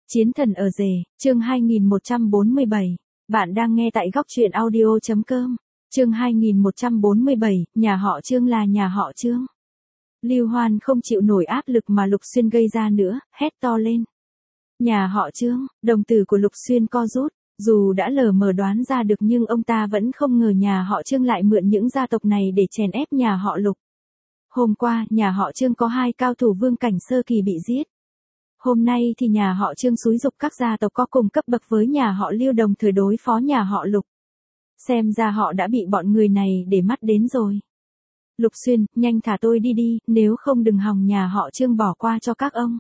Chiến thần ở rể, chương 2147. Bạn đang nghe tại góc truyện audio.com. Chương 2147, nhà họ Trương là nhà họ Trương. Lưu Hoan không chịu nổi áp lực mà Lục Xuyên gây ra nữa, hét to lên. Nhà họ Trương, đồng tử của Lục Xuyên co rút, dù đã lờ mờ đoán ra được nhưng ông ta vẫn không ngờ nhà họ Trương lại mượn những gia tộc này để chèn ép nhà họ Lục. Hôm qua, nhà họ Trương có 2 cao thủ vương cảnh sơ kỳ bị giết. Hôm nay thì nhà họ Trương xúi giục các gia tộc có cùng cấp bậc với nhà họ Lưu đồng thời đối phó nhà họ Lục. Xem ra họ đã bị bọn người này để mắt đến rồi. Lục Xuyên, nhanh thả tôi đi đi, nếu không đừng hòng nhà họ Trương bỏ qua cho các ông.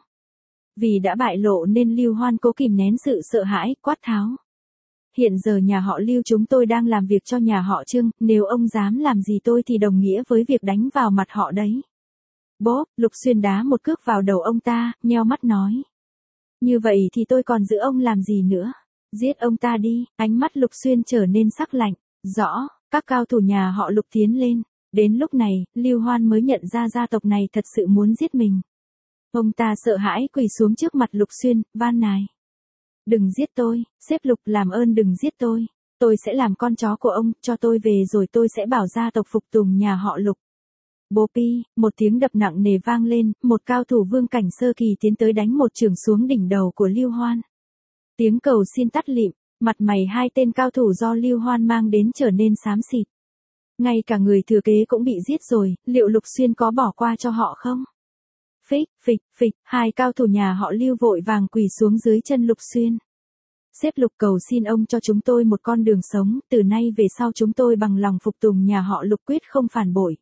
Vì đã bại lộ nên Lưu Hoan cố kìm nén sự sợ hãi, quát tháo. Hiện giờ nhà họ Lưu chúng tôi đang làm việc cho nhà họ Trương, nếu ông dám làm gì tôi thì đồng nghĩa với việc đánh vào mặt họ đấy. Bốp, Lục Xuyên đá một cước vào đầu ông ta, nheo mắt nói. Như vậy thì tôi còn giữ ông làm gì nữa? Giết ông ta đi, ánh mắt Lục Xuyên trở nên sắc lạnh. Rõ, các cao thủ nhà họ Lục tiến lên. Đến lúc này, Lưu Hoan mới nhận ra gia tộc này thật sự muốn giết mình. Ông ta sợ hãi quỳ xuống trước mặt Lục Xuyên, van nài. Đừng giết tôi, sếp Lục làm ơn đừng giết tôi. Tôi sẽ làm con chó của ông, cho tôi về rồi tôi sẽ bảo gia tộc phục tùng nhà họ Lục. Bố pi, một tiếng đập nặng nề vang lên, một cao thủ vương cảnh sơ kỳ tiến tới đánh một chưởng xuống đỉnh đầu của Lưu Hoan. Tiếng cầu xin tắt lịm, mặt mày 2 tên cao thủ do Lưu Hoan mang đến trở nên xám xịt. Ngay cả người thừa kế cũng bị giết rồi, liệu Lục Xuyên có bỏ qua cho họ không? Phích, phịch, phịch, 2 cao thủ nhà họ Lưu vội vàng quỳ xuống dưới chân Lục Xuyên. Sếp Lục cầu xin ông cho chúng tôi một con đường sống, từ nay về sau chúng tôi bằng lòng phục tùng nhà họ Lục quyết không phản bội.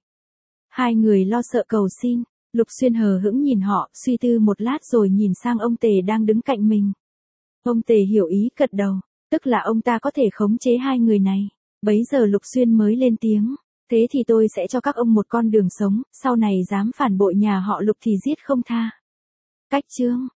2 người lo sợ cầu xin, Lục Xuyên hờ hững nhìn họ, suy tư một lát rồi nhìn sang ông Tề đang đứng cạnh mình. Ông Tề hiểu ý gật đầu, tức là ông ta có thể khống chế 2 người này. Bấy giờ Lục Xuyên mới lên tiếng, thế thì tôi sẽ cho các ông một con đường sống, sau này dám phản bội nhà họ Lục thì giết không tha. Cách chương,